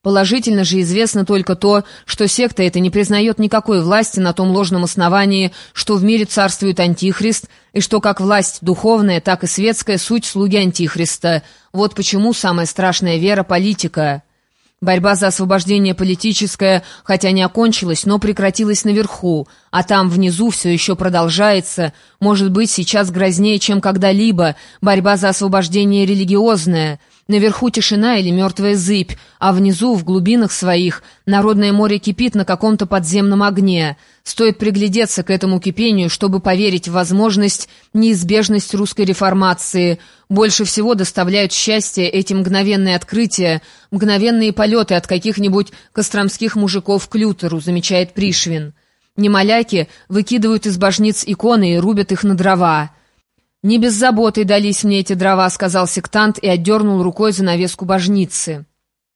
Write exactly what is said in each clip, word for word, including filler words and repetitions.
Положительно же известно только то, что секта эта не признает никакой власти на том ложном основании, что в мире царствует Антихрист, и что как власть духовная, так и светская суть слуги Антихриста. Вот почему самая страшная вера — политика. Борьба за освобождение политическое, хотя не окончилась, но прекратилась наверху, а там внизу все еще продолжается, может быть, сейчас грознее, чем когда-либо, борьба за освобождение религиозное. Наверху тишина или мертвая зыбь, а внизу, в глубинах своих, народное море кипит на каком-то подземном огне. Стоит приглядеться к этому кипению, чтобы поверить в возможность, неизбежность русской реформации. Больше всего доставляют счастье эти мгновенные открытия, мгновенные полеты от каких-нибудь костромских мужиков к Лютеру, замечает Пришвин. Немоляки выкидывают из божниц иконы и рубят их на дрова. «Не без заботы дались мне эти дрова», — сказал сектант и отдернул рукой занавеску божницы.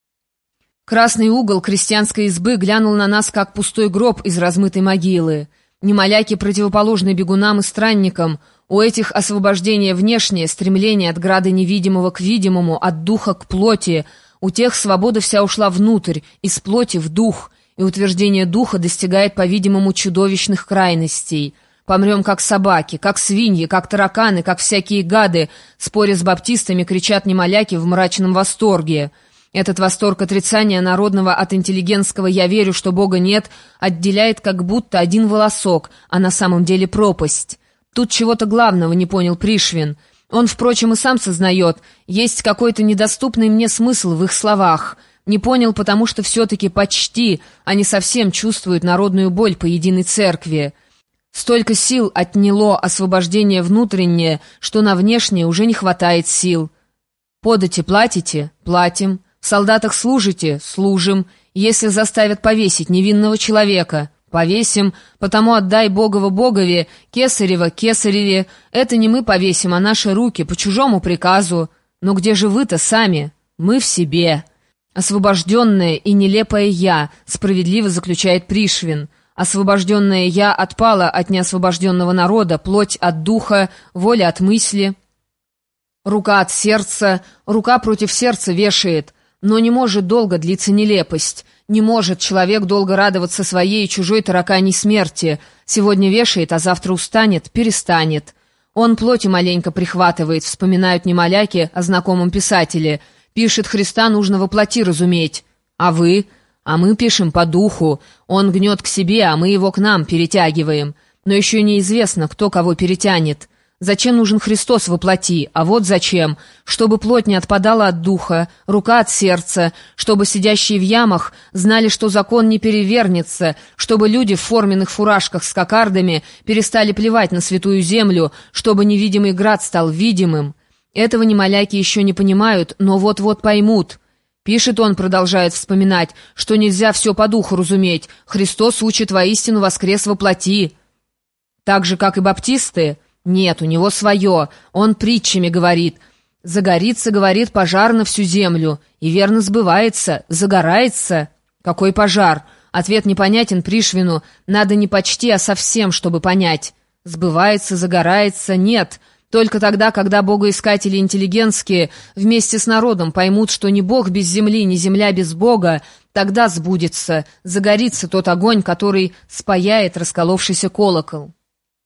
Красный угол крестьянской избы глянул на нас, как пустой гроб из размытой могилы. Немоляки противоположны бегунам и странникам. У этих освобождение внешнее, стремление от града невидимого к видимому, от духа к плоти. У тех свобода вся ушла внутрь, из плоти в дух, и утверждение духа достигает, по-видимому, чудовищных крайностей. Помрем, как собаки, как свиньи, как тараканы, как всякие гады, споря с баптистами, кричат немоляки в мрачном восторге. Этот восторг отрицания народного от интеллигентского «я верю, что Бога нет» отделяет как будто один волосок, а на самом деле пропасть. Тут чего-то главного не понял Пришвин. Он, впрочем, и сам сознает, есть какой-то недоступный мне смысл в их словах. Не понял, потому что все-таки почти, а не совсем чувствуют народную боль по единой церкви. Столько сил отняло освобождение внутреннее, что на внешнее уже не хватает сил. Подати платите? Платим. В солдатах служите? Служим. Если заставят повесить невинного человека? Повесим. Потому отдай Богово Богове, Кесарева Кесареве. Это не мы повесим, а наши руки, по чужому приказу. Но где же вы-то сами? Мы в себе. Освобожденное и нелепое «я», справедливо заключает Пришвин. Освобожденное «я» отпало от неосвобожденного народа, плоть от духа, воля от мысли, рука от сердца, рука против сердца вешает. Но не может долго длиться нелепость. Не может человек долго радоваться своей и чужой тараканьей смерти. Сегодня вешает, а завтра устанет, перестанет. Он плоти маленько прихватывает, вспоминают немоляки о знакомом писателе. Пишет, Христа нужно воплоти разуметь. А вы? А мы пишем по духу. Он гнет к себе, а мы его к нам перетягиваем. Но еще неизвестно, кто кого перетянет. Зачем нужен Христос воплоти? А вот зачем. Чтобы плоть не отпадала от духа, рука от сердца, чтобы сидящие в ямах знали, что закон не перевернется, чтобы люди в форменных фуражках с кокардами перестали плевать на святую землю, чтобы невидимый град стал видимым. Этого немоляки еще не понимают, но вот-вот поймут. Пишет он, продолжает вспоминать, что нельзя все по духу разуметь. Христос учит воистину воскрес во плоти. Так же, как и баптисты? Нет, у него свое. Он притчами говорит. Загорится, говорит, пожар на всю землю. И верно сбывается. Загорается. Какой пожар? Ответ непонятен Пришвину. Надо не почти, а совсем, чтобы понять. Сбывается, загорается, нет. Только тогда, когда богоискатели интеллигентские вместе с народом поймут, что ни Бог без земли, ни земля без Бога, тогда сбудется, загорится тот огонь, который спаяет расколовшийся колокол.